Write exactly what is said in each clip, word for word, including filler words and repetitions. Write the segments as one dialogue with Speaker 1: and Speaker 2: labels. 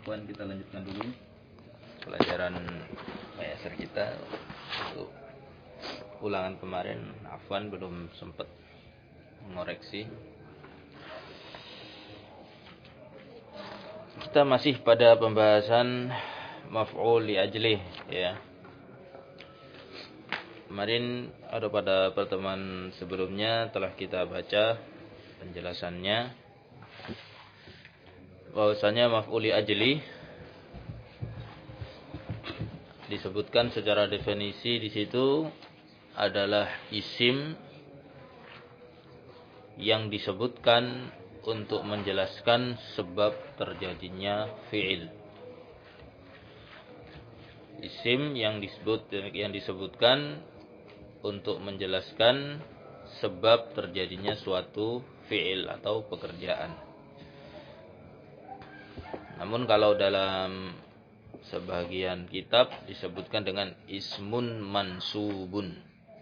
Speaker 1: Afwan, kita lanjutkan dulu pelajaran P S R kita. Untuk ulangan kemarin Afwan belum sempat mengoreksi. Kita masih pada pembahasan maf'ul li ajlih, ya. Kemarin atau pada pertemuan sebelumnya telah kita baca penjelasannya, bahwasanya maf'ul li ajlih disebutkan secara definisi di situ adalah isim yang disebutkan untuk menjelaskan sebab terjadinya fi'il. Isim yang disebut yang disebutkan untuk menjelaskan sebab terjadinya suatu fi'il atau pekerjaan. Namun kalau dalam sebagian kitab disebutkan dengan ismun mansubun.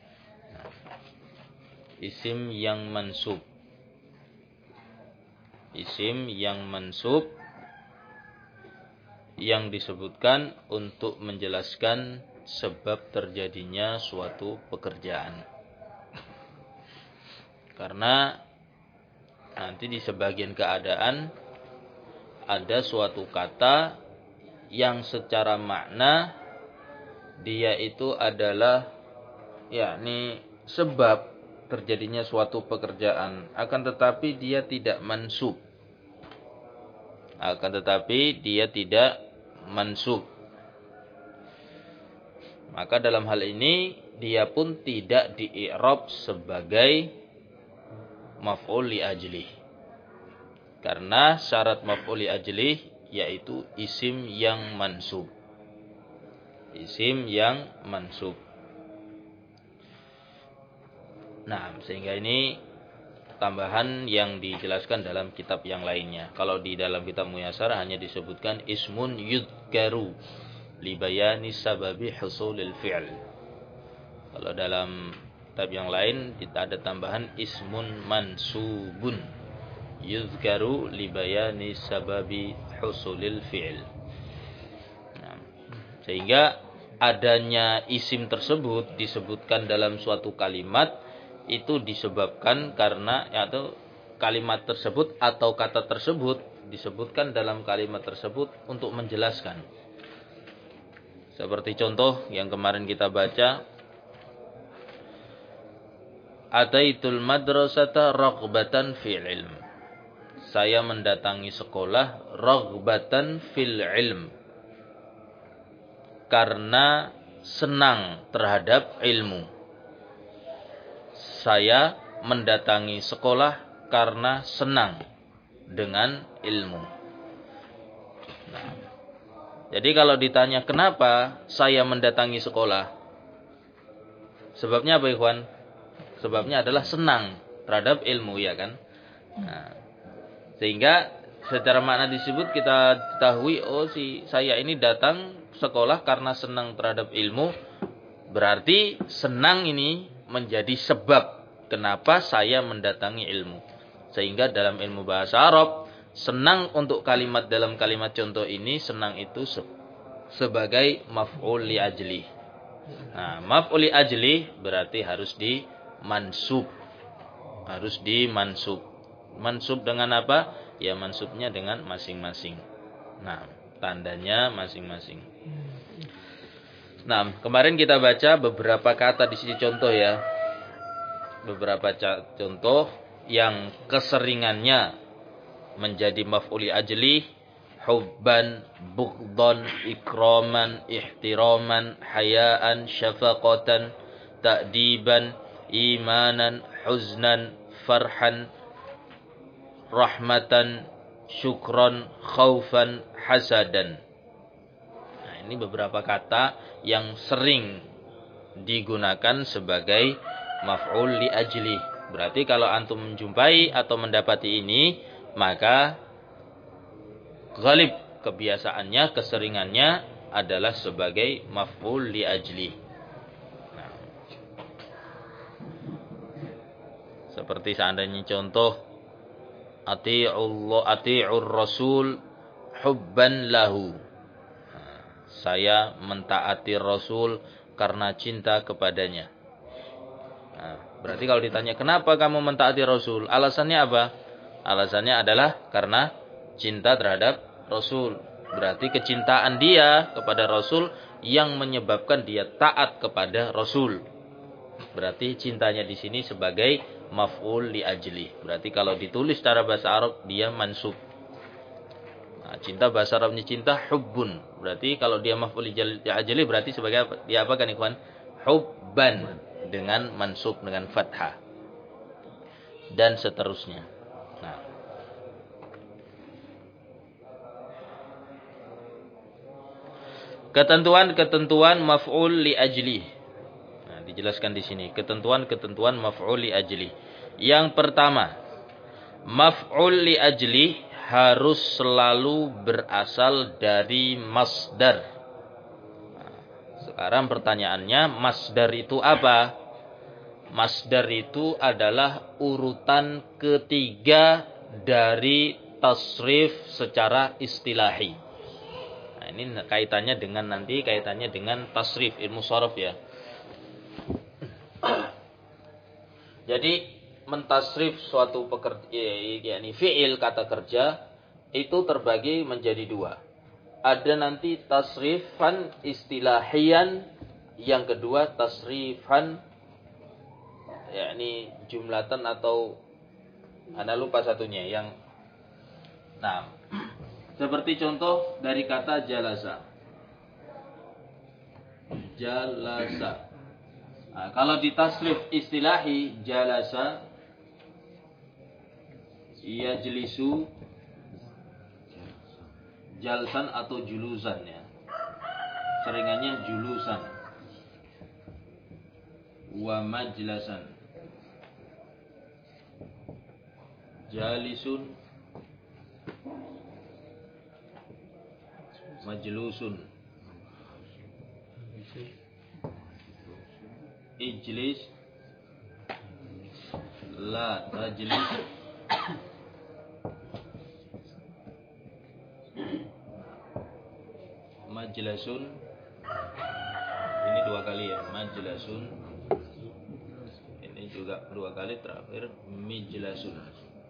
Speaker 1: Isim yang mansub. Isim yang mansub yang disebutkan untuk menjelaskan sebab terjadinya suatu pekerjaan. Karena nanti di sebagian keadaan ada suatu kata yang secara makna dia itu adalah yakni sebab terjadinya suatu pekerjaan, akan tetapi dia tidak mansub. Akan tetapi dia tidak mansub. Maka dalam hal ini dia pun tidak di-i'rab sebagai maf'ul li ajlih. Karena syarat maf'ul li ajlih yaitu isim yang mansub. Isim yang mansub. Nah, sehingga ini tambahan yang dijelaskan dalam kitab yang lainnya. Kalau di dalam kitab Muyassar hanya disebutkan ismun yudkaru li bayani sababi husulil fi'l. Kalau dalam kitab yang lain kita ada tambahan ismun mansubun yudkaru li bayani sababi husulil fi'l. Nah, sehingga adanya isim tersebut disebutkan dalam suatu kalimat itu disebabkan karena atau kalimat tersebut atau kata tersebut disebutkan dalam kalimat tersebut untuk menjelaskan. Seperti contoh yang kemarin kita baca, ataitul madrasata raghbatan fil ilm. Saya mendatangi sekolah raghbatan fil ilm, karena senang terhadap ilmu. Saya mendatangi sekolah karena senang dengan ilmu. Nah, jadi kalau ditanya kenapa saya mendatangi sekolah, sebabnya apa, ikhwan? Sebabnya adalah senang terhadap ilmu, ya kan? Nah, sehingga secara makna disebut kita ketahui, oh si saya ini datang sekolah karena senang terhadap ilmu, berarti senang ini menjadi sebab kenapa saya mendatangi ilmu. Sehingga dalam ilmu bahasa Arab, senang untuk kalimat dalam kalimat contoh ini, senang itu se sebagai maf'ul li ajli. Nah, maf'ul li ajli berarti harus di mansub. Harus di mansub. Mansub dengan apa? Ya mansubnya dengan masing-masing. Nah, tandanya masing-masing. Nah, kemarin kita baca beberapa kata di sini contoh, ya. Beberapa contoh yang keseringannya menjadi maf'ul li ajli: hubban, bughdhan, ikraman, ihtiraman, hayaan, syafaqatan, ta'diban, imanan, huznan, farhan, rahmatan, syukran, khaufan, hasadan. Nah, ini beberapa kata yang sering digunakan sebagai maf'ul li ajli. Berarti kalau antum menjumpai atau mendapati ini, maka ghalib kebiasaannya, keseringannya adalah sebagai maf'ul li ajli. Nah, seperti seandainya contoh ati'ullah ati'ur rasul hubban lahu. Saya mentaati Rasul karena cinta kepadanya. Nah, berarti kalau ditanya kenapa kamu mentaati Rasul, alasannya apa? Alasannya adalah karena cinta terhadap Rasul. Berarti kecintaan dia kepada Rasul yang menyebabkan dia taat kepada Rasul. Berarti cintanya di sini sebagai maf'ul li ajli. Berarti kalau ditulis secara bahasa Arab dia mansub. Nah, cinta bahasa Arabnya cinta hubbun. Berarti kalau dia maf'ul li ajli berarti sebagai apa? Dia apa kan ikhwan? Hubban dengan mansub dengan fathah. Dan seterusnya. Nah. Ketentuan-ketentuan maf'ul li ajli. Nah, dijelaskan di sini ketentuan-ketentuan maf'ul li ajli. Yang pertama, maf'ul li ajli harus selalu berasal dari masdar. Nah, sekarang pertanyaannya, masdar itu apa? Masdar itu adalah urutan ketiga dari tasrif secara istilahi. Nah, ini kaitannya dengan nanti kaitannya dengan tasrif ilmu sharaf ya. Jadi mentasrif suatu pekerja, yakni fi'il kata kerja itu terbagi menjadi dua. Ada nanti tasrifan istilahian, yang kedua tasrifan yakni jumlatan atau Anda lupa satunya yang nah seperti contoh dari kata jalasa. Jalasa. Nah, kalau di tasrif istilahi jalasa yajlisu jalsan atau julusan ya. Seringannya julusan. Wa majlasan. Jalisun majlusun. Ijlis la tajlis majlasun. Ini dua kali ya, majlasun. Ini juga dua kali, terakhir mijlasun.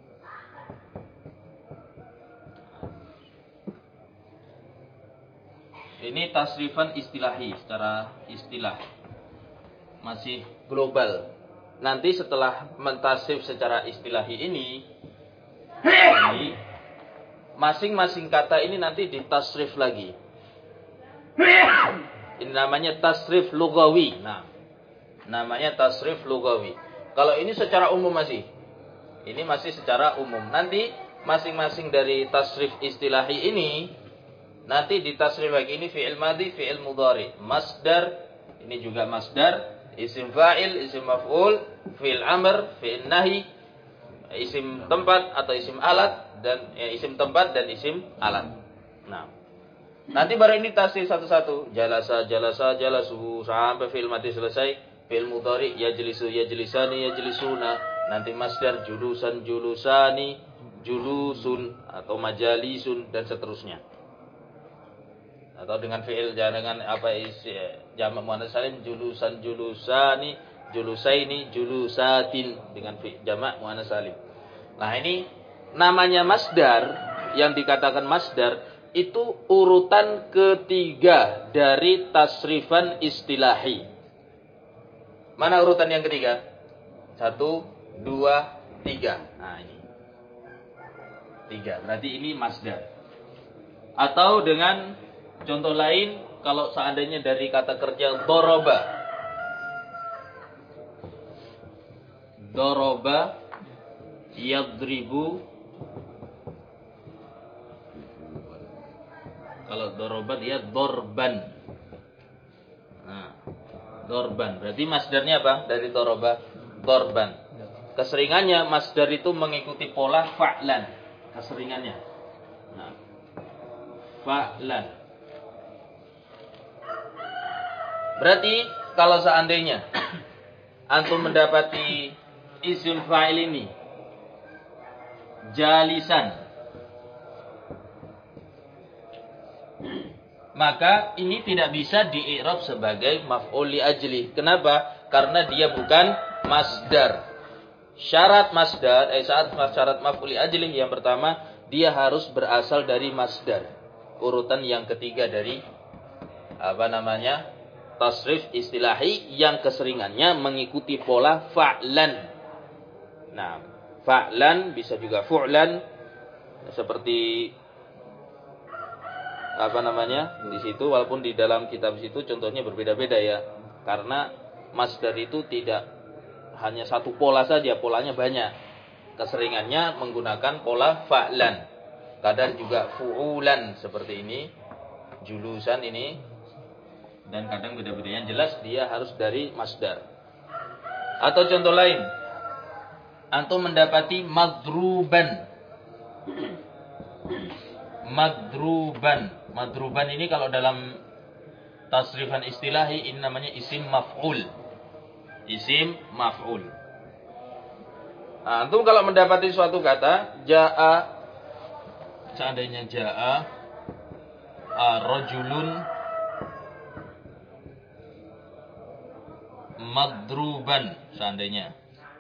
Speaker 1: Ini tasrifan istilahi, secara istilah. Masih global. Nanti setelah mentasrif secara istilahi ini, ini masing-masing kata ini nanti ditasrif lagi. Ini namanya tasrif lugawi. Nah, namanya tasrif lugawi. Kalau ini secara umum masih. Ini masih secara umum. Nanti masing-masing dari tasrif istilahi ini nanti ditasrif lagi. Ini fi'il madhi, fi'il mudhari, masdar, ini juga masdar. Isim fa'il, isim maf'ul, fi'il amr, fi'il nahi, isim tempat atau isim alat dan ya, isim tempat dan isim alat. Nah, nanti baru ini tasrif satu-satu. Jalasa, jalasa, jalasu sampai fi'il madhi selesai. Fi'il mudhari yajlisu, yajlisani, yajlisuna. Nanti masdar julusan, julusani, julusun atau majalisun dan seterusnya. Atau dengan fi'il dengan apa isi jamak muannats salim julusan julusani julusaini julusatin dengan fi'il jamak muannats salim. Nah, ini namanya masdar, yang dikatakan masdar itu urutan ketiga dari tasrifan istilahi. Mana urutan yang ketiga? Satu, dua, tiga. Nah, ini tiga. Berarti ini masdar. Atau dengan contoh lain, kalau seandainya dari kata kerja doroba. Doroba, yadribu. Kalau doroba dia dorban. Nah, dorban. Berarti masdarnya apa? Dari doroba, dorban. Keseringannya masdar itu mengikuti pola fa'lan. Keseringannya. Nah, fa'lan. Berarti kalau seandainya antum mendapati isim fa'il ini jalisan, maka ini tidak bisa di-i'rab sebagai maf'ul li ajli. Kenapa? Karena dia bukan masdar. Syarat masdar, eh saat syarat maf'ul li ajli yang pertama, dia harus berasal dari masdar. Urutan yang ketiga dari apa namanya? Tasrif istilahi yang keseringannya mengikuti pola fa'lan. Nah, fa'lan bisa juga fu'lan, seperti apa namanya di situ, walaupun di dalam kitab situ contohnya berbeda-beda ya, karena masdar itu tidak hanya satu pola saja, polanya banyak. Keseringannya menggunakan pola fa'lan, kadang juga fu'ulan seperti ini, julusan ini, dan kadang beda-beda. Yang jelas dia harus dari masdar. Atau contoh lain, antum mendapati madruban. Madruban. Madruban ini kalau dalam tasrifan istilahi ini namanya isim maf'ul. Isim maf'ul. Nah, antum kalau mendapati suatu kata ja'a, seandainya ja'a rajulun madruban, seandainya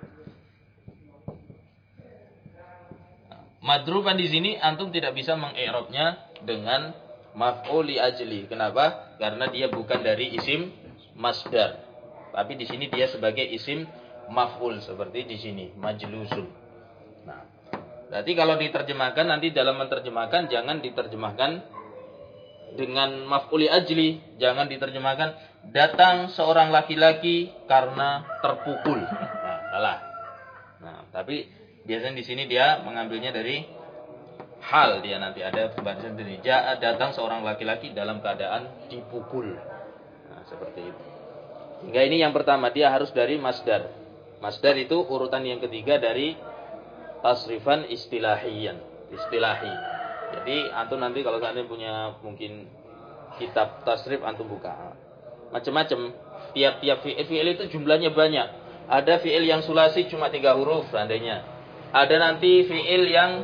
Speaker 1: madruban di sini antum tidak bisa mengi'rabnya dengan maf'ul li ajli. Kenapa? Karena dia bukan dari isim masdar. Tapi di sini dia sebagai isim maf'ul seperti di sini majlusun. Nah, berarti kalau diterjemahkan nanti dalam menerjemahkan jangan diterjemahkan dengan maf'ul li ajli, jangan diterjemahkan datang seorang laki-laki karena terpukul. Nah, salah. Nah, tapi biasanya di sini dia mengambilnya dari hal, dia nanti ada pembahasan sendiri. Ja'a, datang seorang laki-laki dalam keadaan dipukul. Nah, seperti itu. Hingga ini yang pertama, dia harus dari masdar. Masdar itu urutan yang ketiga dari tasrifan istilahiyan, istilahi. Jadi antum nanti kalau kalian punya mungkin kitab tasrif antum buka. Macam-macam. Tiap-tiap fi'il, fi'il itu jumlahnya banyak. Ada fi'il yang sulasi cuma tiga huruf seandainya. Ada nanti fi'il yang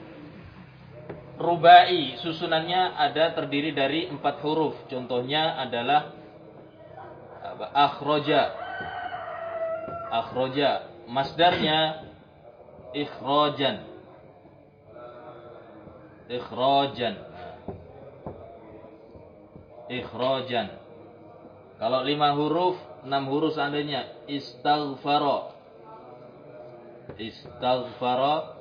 Speaker 1: rubai, susunannya ada terdiri dari empat huruf. Contohnya adalah apa? Akhroja. Akhroja. Masdarnya ikhrojan. Ikhrojan. Ikhrojan. Kalau lima huruf, enam huruf seandainya istaghfara. Istaghfara.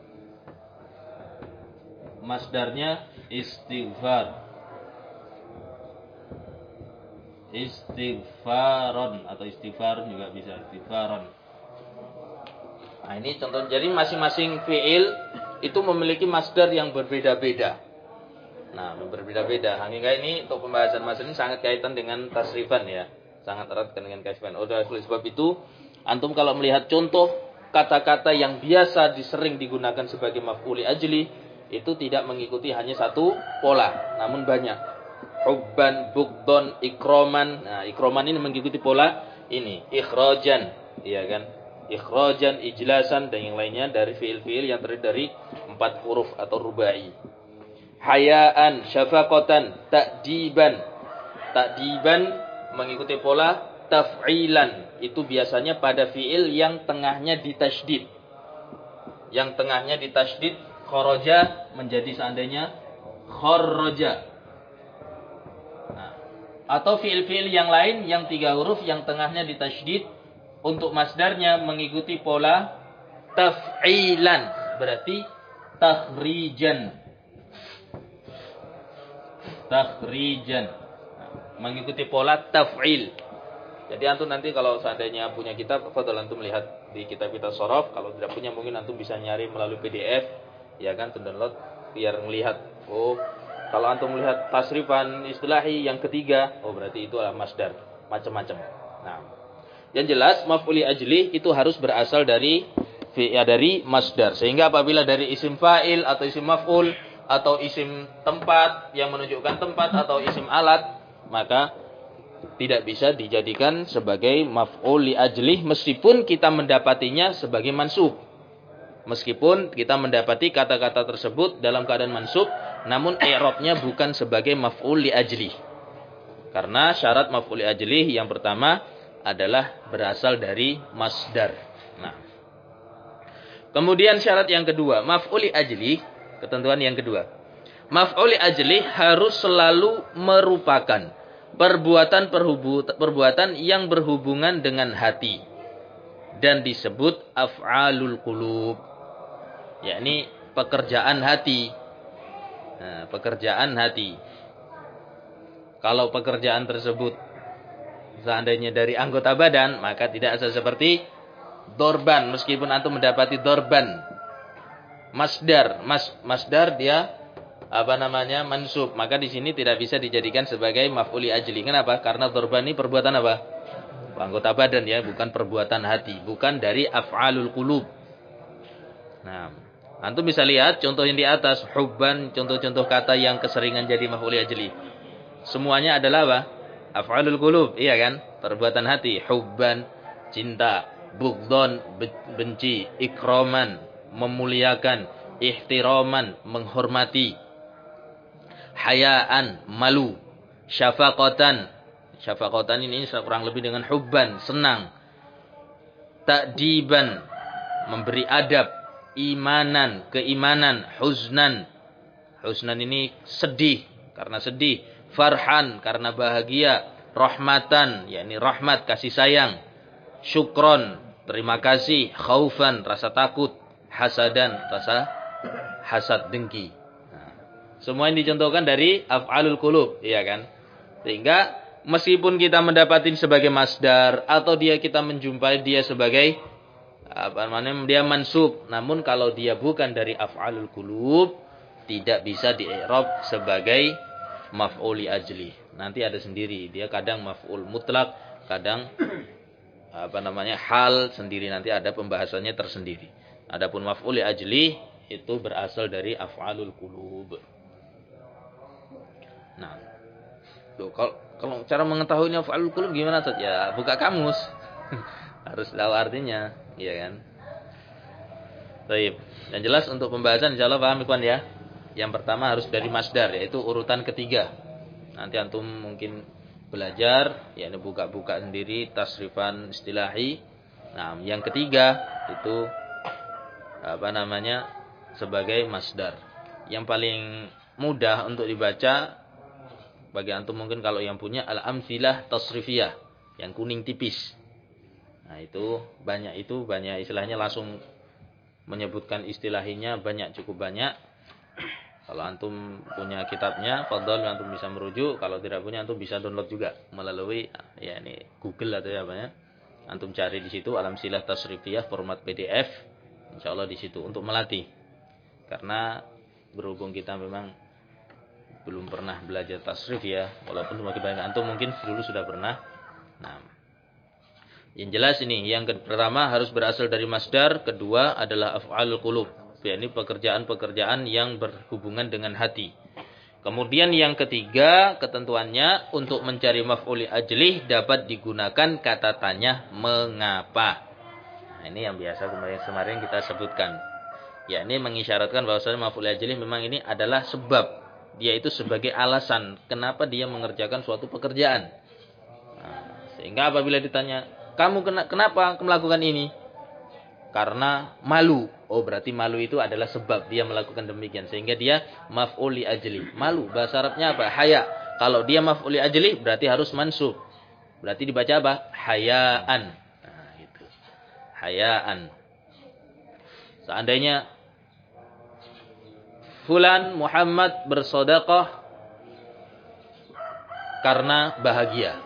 Speaker 1: Masdarnya istighfar. Istighfaron atau istighfar juga bisa, istighfaron. Nah, ini contoh. Jadi masing-masing fi'il itu memiliki masdar yang berbeda-beda. Nah, berbeda-beda. Hingga ini untuk pembahasan mas ini sangat kaitan dengan tasrifan ya. Sangat erat dengan tasrifan. Oleh sebab itu, antum kalau melihat contoh kata-kata yang biasa disering digunakan sebagai maf'ul li ajli, itu tidak mengikuti hanya satu pola, namun banyak. Hubban, bugdon, ikroman. Nah, ikroman ini mengikuti pola ini. Ikhrajan, iya kan? Ikhrajan, ijlasan, dan yang lainnya dari fiil-fiil yang terdiri dari empat huruf atau rubai. Hayaan, syafaqatan, ta'diban. Ta'diban mengikuti pola taf'ilan. Itu biasanya pada fiil yang tengahnya ditasydid. Yang tengahnya ditasydid, kharaja menjadi seandainya kharraja. Nah, atau fiil-fiil yang lain yang tiga huruf yang tengahnya ditasydid, untuk masdarnya mengikuti pola taf'ilan. Berarti takhrijan. Takhrijan. Nah, mengikuti pola taf'il. Jadi antum nanti kalau seandainya punya kitab, fadhal antum lihat di kitab-kitab shorof. Kalau tidak punya mungkin antum bisa nyari melalui P D F, ya kan, download biar melihat. Oh, kalau antum melihat tasrifan istilahi yang ketiga, oh berarti itu adalah masdar, macam-macam. Nah, yang jelas maf'ul li ajli itu harus berasal dari ya dari masdar. Sehingga apabila dari isim fa'il atau isim maf'ul atau isim tempat yang menunjukkan tempat atau isim alat, maka tidak bisa dijadikan sebagai maf'ul li ajlih meskipun kita mendapatinya sebagai mansub. Meskipun kita mendapati kata-kata tersebut dalam keadaan mansub, namun i'rabnya bukan sebagai maf'ul li ajli. Karena syarat maf'ul li ajli yang pertama adalah berasal dari masdar. Nah. Kemudian syarat yang kedua, maf'ul li ajli, ketentuan yang kedua. Maf'ul li ajli harus selalu merupakan perbuatan perbuatan yang berhubungan dengan hati dan disebut af'alul qulub, yakni pekerjaan hati. Nah, pekerjaan hati. Kalau pekerjaan tersebut seandainya dari anggota badan, maka tidak seperti dorban. Meskipun antum mendapati dorban masdar, mas masdar dia apa namanya mansub, maka di sini tidak bisa dijadikan sebagai maf'ul li ajli. Kenapa? Karena dorban ini perbuatan apa? Anggota badan ya, bukan perbuatan hati, bukan dari af'alul qulub. Nah, antum bisa lihat contoh yang di atas, hubban, contoh-contoh kata yang keseringan jadi maf'ul li ajli. Semuanya adalah apa? Af'alul qulub, iya kan? Perbuatan hati, hubban, cinta, bughdon, benci, ikraman, memuliakan, ihtiraman, menghormati, hayaan, malu, syafaqatan. Syafaqatan ini kurang lebih dengan hubban, senang. Ta'diban, memberi adab, imanan, keimanan, huznan. Huznan ini sedih, karena sedih. Farhan, karena bahagia. Rahmatan, yakni rahmat, kasih sayang. Syukron, terima kasih. Khaufan, rasa takut. Hasadan, rasa hasad, dengki. Nah, semua ini dicontohkan dari af'alul qulub, iya kan? Sehingga meskipun kita mendapatkan sebagai masdar atau dia kita menjumpai dia sebagai apa namanya dia mansub, namun kalau dia bukan dari af'alul qulub tidak bisa di-i'rab sebagai maf'ul li ajli. Nanti ada sendiri, dia kadang maf'ul mutlak, kadang apa namanya hal sendiri, nanti ada pembahasannya tersendiri. Adapun maf'ul li ajli itu berasal dari af'alul qulub. Nah, tuh kalau kalau cara mengetahuinya af'alul qulub gimana Ustaz? Ya, buka kamus. Harus tahu artinya, iya kan? Baik. Yang jelas untuk pembahasan insyaallah paham ikhwan ya. Yang pertama harus dari masdar, yaitu urutan ketiga. Nanti antum mungkin belajar, yakni buka-buka sendiri tasrifan istilahi. Nah, yang ketiga itu apa namanya? Sebagai masdar. Yang paling mudah untuk dibaca bagi antum mungkin kalau yang punya al-amtsilah tasrifiyah yang kuning tipis. Nah, itu banyak itu banyak istilahnya langsung menyebutkan istilahinya banyak, cukup banyak. Kalau antum punya kitabnya, fadhal antum bisa merujuk. Kalau tidak punya antum bisa download juga melalui ya ini Google atau apa ya. Antum cari di situ al-amtsilah tasrifiyah format P D F. Insyaallah di situ untuk melatih. Karena berhubung kita memang belum pernah belajar tasrif ya, walaupun semakin banyak antum mungkin dulu sudah pernah. Nah, yang jelas ini yang pertama harus berasal dari masdar, kedua adalah af'alul qulub, yakni pekerjaan-pekerjaan yang berhubungan dengan hati. Kemudian yang ketiga ketentuannya untuk mencari maf'ul li ajlih dapat digunakan kata tanya mengapa. Nah, ini yang biasa kemarin kita sebutkan. Yakni mengisyaratkan bahwasanya maf'ul li ajlih memang ini adalah sebab. Dia itu sebagai alasan kenapa dia mengerjakan suatu pekerjaan. Nah, sehingga apabila ditanya, kamu kena, kenapa melakukan ini? Karena malu. Oh, berarti malu itu adalah sebab dia melakukan demikian. Sehingga dia maf'ul li ajli. Malu, bahasa Arabnya apa? Haya. Kalau dia maf'ul li ajli, berarti harus mansub. Berarti dibaca apa? Hayaan. Nah, itu. Hayaan. Seandainya Fulan Muhammad bersedekah karena bahagia.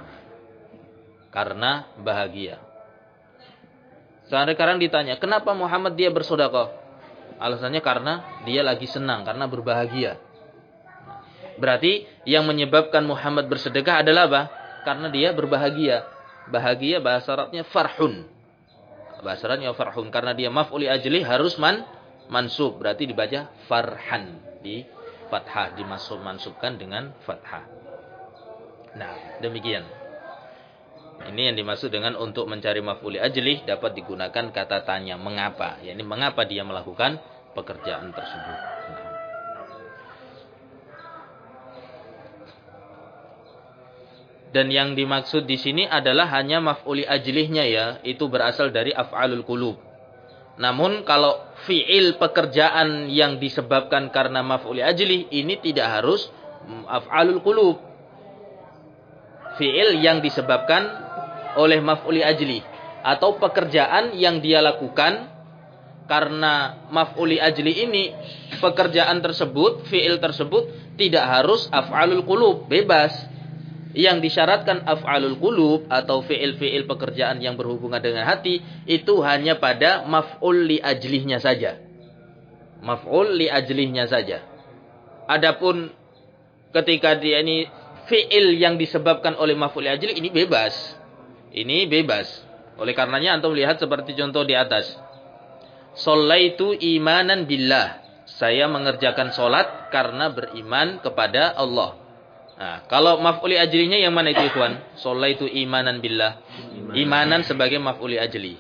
Speaker 1: Karena bahagia. Sekarang ditanya, kenapa Muhammad dia bersedekah? Alasannya karena dia lagi senang, karena berbahagia. Berarti yang menyebabkan Muhammad bersedekah adalah apa? Karena dia berbahagia. Bahagia bahasa Arabnya farhun. Bahasa Arabnya farhun. Karena dia maf'ul li ajli harus man mansub, berarti dibaca farhan, di fathah, dimasuk mansubkan dengan fathah. Nah, demikian. Ini yang dimaksud dengan untuk mencari maf'ul li ajlih dapat digunakan kata tanya, mengapa? Yani mengapa dia melakukan pekerjaan tersebut. Dan yang dimaksud di sini adalah hanya maf'ul li ajlihnya ya, itu berasal dari af'alul qulub. Namun kalau fi'il pekerjaan yang disebabkan karena maf'ul li ajlih ini tidak harus af'alul qulub. Fi'il yang disebabkan oleh maf'ul li ajlih atau pekerjaan yang dia lakukan karena maf'ul li ajlih ini, pekerjaan tersebut, fi'il tersebut tidak harus af'alul qulub, bebas. Yang disyaratkan af'alul qulub atau fi'il-fi'il pekerjaan yang berhubungan dengan hati itu hanya pada maf'ul li ajlihnya saja. Maf'ul li ajlihnya saja. Adapun ketika dia ini fi'il yang disebabkan oleh maf'ul li ajlih ini bebas. Ini bebas. Oleh karenanya antum lihat seperti contoh di atas. Shallaitu imanan billah. Saya mengerjakan salat karena beriman kepada Allah. Nah, kalau maf'ul li ajlinya yang mana itu ikhwan? Shallaitu imanan billah. Imanan sebagai maf'ul li ajli.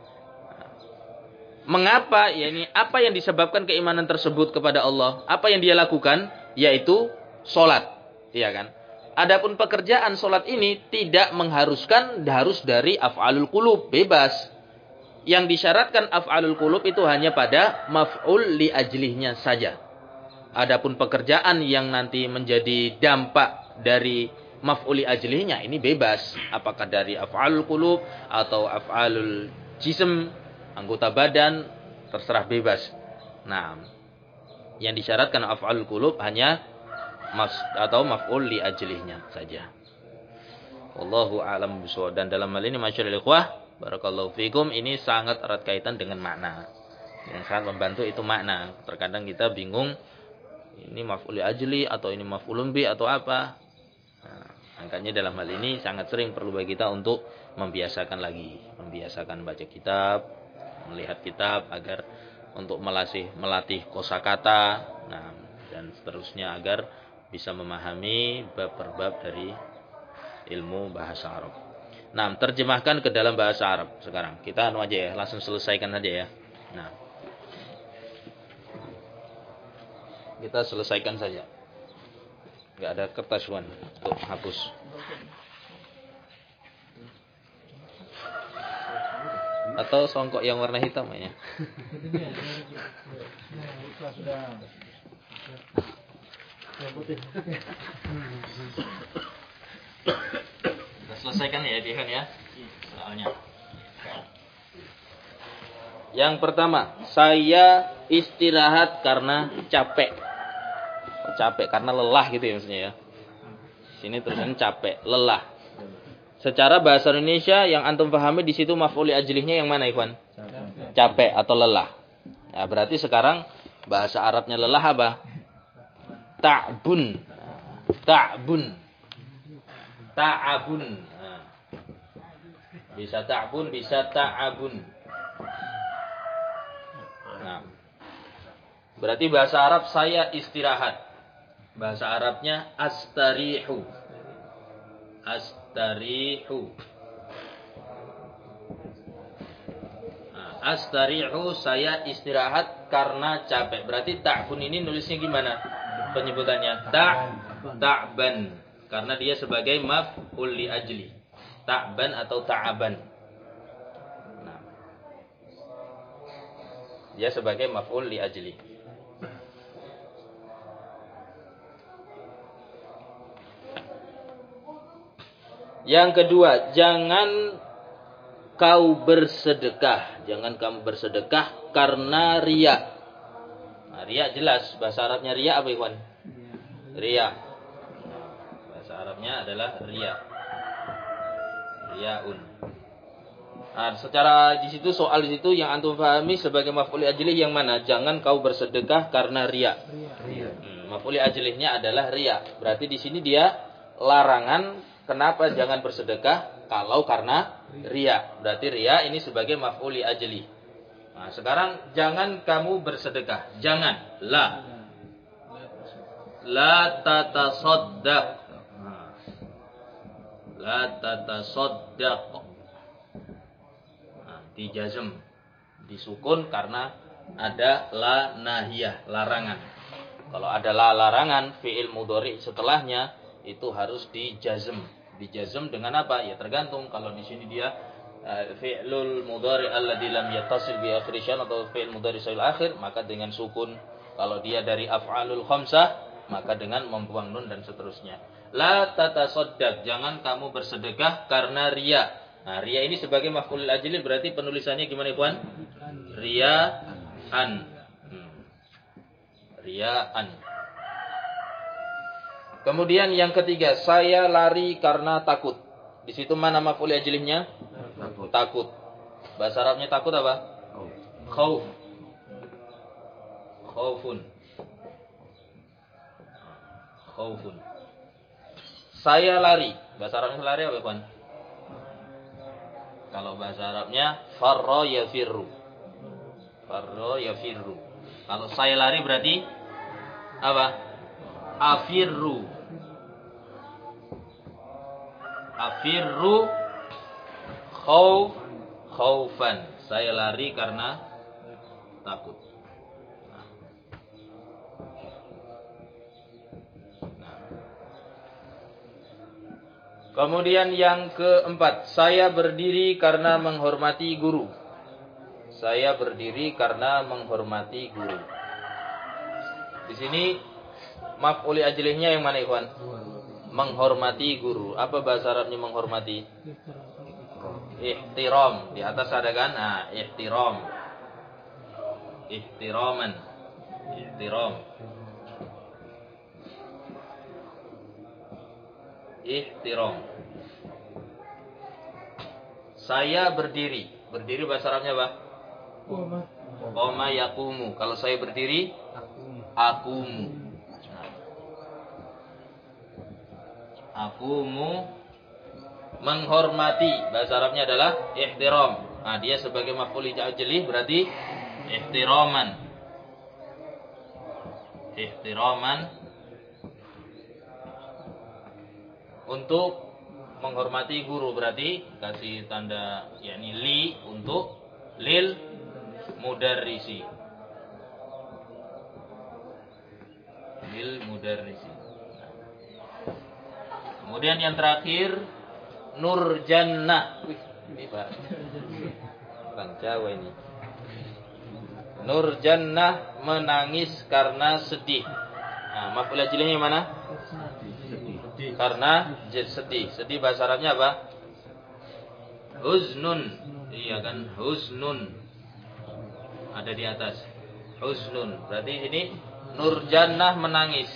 Speaker 1: Mengapa? Yani apa yang disebabkan keimanan tersebut kepada Allah? Apa yang dia lakukan? Yaitu salat. Iya kan? Adapun pekerjaan salat ini tidak mengharuskan harus dari af'alul qulub, bebas. Yang disyaratkan af'alul qulub itu hanya pada maf'ul li ajlihnya saja. Adapun pekerjaan yang nanti menjadi dampak dari maf'ul li ajlihnya ini bebas. Apakah dari af'alul qulub atau af'alul jism, anggota badan, terserah bebas. Nah, yang disyaratkan af'alul qulub hanya mas atau maf'ul li ajlihnya saja. Wallahu a'lam bishawab. Dan dalam hal ini masyaallah ikhwah, barakallahu fikum, ini sangat erat kaitan dengan makna. Yang sangat membantu itu makna. Terkadang kita bingung ini maf'ul li ajli atau ini maf'ulun bi atau apa. Nah, makanya dalam hal ini sangat sering perlu bagi kita untuk membiasakan lagi, membiasakan baca kitab, melihat kitab agar untuk melatih melatih kosakata, nah dan seterusnya agar bisa memahami bab per bab dari ilmu bahasa Arab. Nah, terjemahkan ke dalam bahasa Arab sekarang. Kita anu aja ya, langsung selesaikan aja ya. Nah, kita selesaikan saja. Enggak ada kertas Wan untuk hapus. Atau songkok yang warna hitam ya. Kita selesaikan ya Dihan ya. Soalnya. Yang pertama, saya istirahat karena capek. Capek karena lelah gitu ya maksudnya ya. Sini tulisannya capek, lelah. Secara bahasa Indonesia yang antum pahami di situ maf'ul li ajlihnya yang mana, Ikhwan? Capek atau lelah. Ya, berarti sekarang bahasa Arabnya lelah apa? Ta'bun. Ta'bun. Ta'abun. Nah. Bisa ta'bun, bisa ta'abun. Nah. Berarti bahasa Arab saya istirahat. Bahasa Arabnya astarihu. Astarihu. Nah, astarihu saya istirahat karena capek. Berarti ta'bun ini nulisnya gimana? Penyebutannya ta' ta'ban. Karena dia sebagai maf'ul li ajli. Ta'ban atau ta'aban. Nah. Dia sebagai maf'ul li ajli. Yang kedua, jangan kau bersedekah. Jangan kamu bersedekah karena riya. Nah, riya jelas. Bahasa Arabnya riya apa, Ikhwan? Riya. Bahasa Arabnya adalah riya. Riyaun. Nah, secara di situ soal di situ yang antum pahami sebagai maf'ul li ajlih yang mana? Jangan kau bersedekah karena riya. Riya. Hmm, maf'ul li ajlihnya adalah riya. Berarti di sini dia larangan. Kenapa jangan bersedekah? Kalau karena riya. Berarti riya ini sebagai maf'ul li ajli. Nah, sekarang jangan kamu bersedekah. Jangan. La. La tatasaddaq. La tatasaddaq. Nah, dijazm, disukun karena ada la nahiyah, larangan. Kalau ada la larangan, fi'il mudhari setelahnya itu harus dijazm. Dijazm dengan apa? Ya tergantung. Kalau di sini dia uh, fi'lul mudhari alladzi lam yattasil bi akhir syai' atau fi'il mudhari sahih akhir, maka dengan sukun. Kalau dia dari af'alul khamsah, maka dengan membuang nun dan seterusnya. La tatasaddaq, jangan kamu bersedekah karena riya. Nah, riya ini sebagai maf'ulil ajli berarti penulisannya gimana, Ikhwan? Riya'an. Hmm. Riya'an. Kemudian yang ketiga, saya lari karena takut. Di situ mana maf'ul ajlihnya? Takut. Takut. Bahasa Arabnya takut apa? Khauf. Khaufun. Khaufun. Saya lari. Bahasa Arabnya lari apa, Ikhwan? Kalau bahasa Arabnya farra yafirru. Farra yafirru. Kalau saya lari berarti apa? Afirru. Afirru khauf khaufan. Saya lari karena takut. Kemudian yang keempat, saya berdiri karena menghormati guru. Saya berdiri karena menghormati guru. Di sini maf'ul ajlihnya yang mana, Ikhwan? Menghormati guru. Apa bahasa Arabnya menghormati? Ihtiram. Di atas ada kan? Nah, ihtiram. Ihtiraman. Ihtiram. Ihtiram. Saya berdiri. Berdiri bahasa Arabnya apa? Qama yaqumu. Kalau saya berdiri, akumu. Akumu menghormati. Bahasa Arabnya adalah ihtiram. Nah, dia sebagai maf'ul ajli berarti ihtiraman. Ihtiraman untuk menghormati guru, berarti kasih tanda yakni li untuk lil mudarrisi. Lil mudarrisi. Kemudian yang terakhir Nur Jannah. Wih, ini Pak. Orang Jawa ini. Nur Jannah menangis karena sedih. Nah, maf'ul ajlihnya mana? Karena sedih. Sedih bahasa Arabnya apa? Huznun. Iya kan? Huznun. Ada di atas. Huznun. Berarti ini Nur Jannah menangis.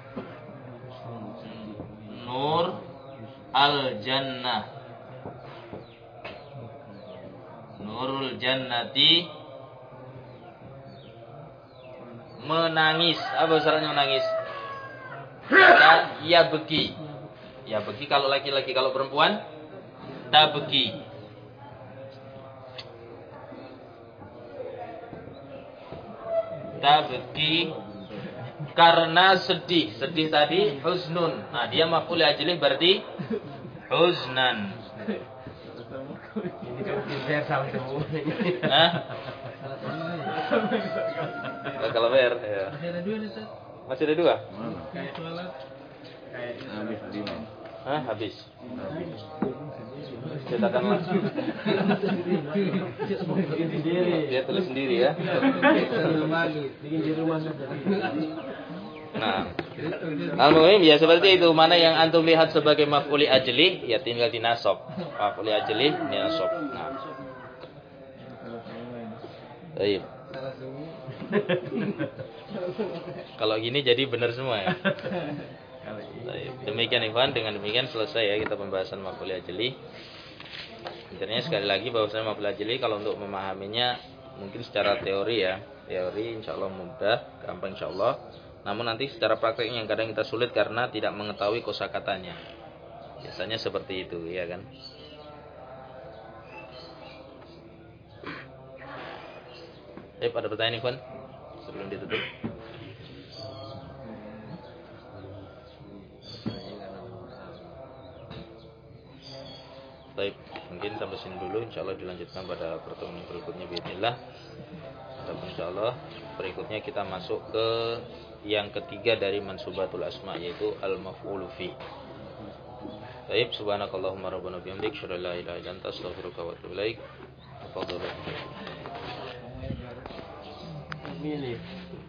Speaker 1: Nur Al-Jannah. Nurul Jannati menangis. Apa bahasa Arabnya menangis? Kata ya beki. Ya beki kalau laki-laki, kalau perempuan tabeki. Tabeki karena sedih. Sedih tadi huznun. Nah, dia maf'ul ajlih berarti huznan. Ini kan fair sama semua. Hah? Kalau fair ya. Masih ada dua nih, Ustaz. Masih ada dua? Kayak sholat. Kayak habis lima. Hah, habis. Cetakan Mas. Dia tulis sendiri ya. Bikin di rumah. Nah, al-muhim ya seperti itu. Mana yang antum lihat sebagai maf'uli ajli, ya tinggal dinasab. Maf'uli ajli dinasab. Nah. Baik. Kalau gini jadi benar semua ya. Demikian Ikhwan, dengan demikian selesai ya kita pembahasan maf'ul ajli. Intinya sekali lagi bahwasanya maf'ul ajli kalau untuk memahaminya mungkin secara teori ya. Teori insyaallah mudah, gampang insyaallah. Namun nanti secara prakteknya yang kadang kita sulit karena tidak mengetahui kosakatanya. Biasanya seperti itu, ya kan? Eh, ada pertanyaan Ikhwan? Sebelum ditutup. Baik, mungkin sampai sini dulu, insyaallah dilanjutkan pada pertemuan berikutnya bismillah. Dan insyaallah berikutnya kita masuk ke yang ketiga dari mansubatul asma, yaitu al-maf'ulu fi. Baik, subhanakallahumma rabbana bihamdik, asyhadu an la ilaha illa anta, astaghfiruka wa atubu ilaik. Tafadhalu.
Speaker 2: Ini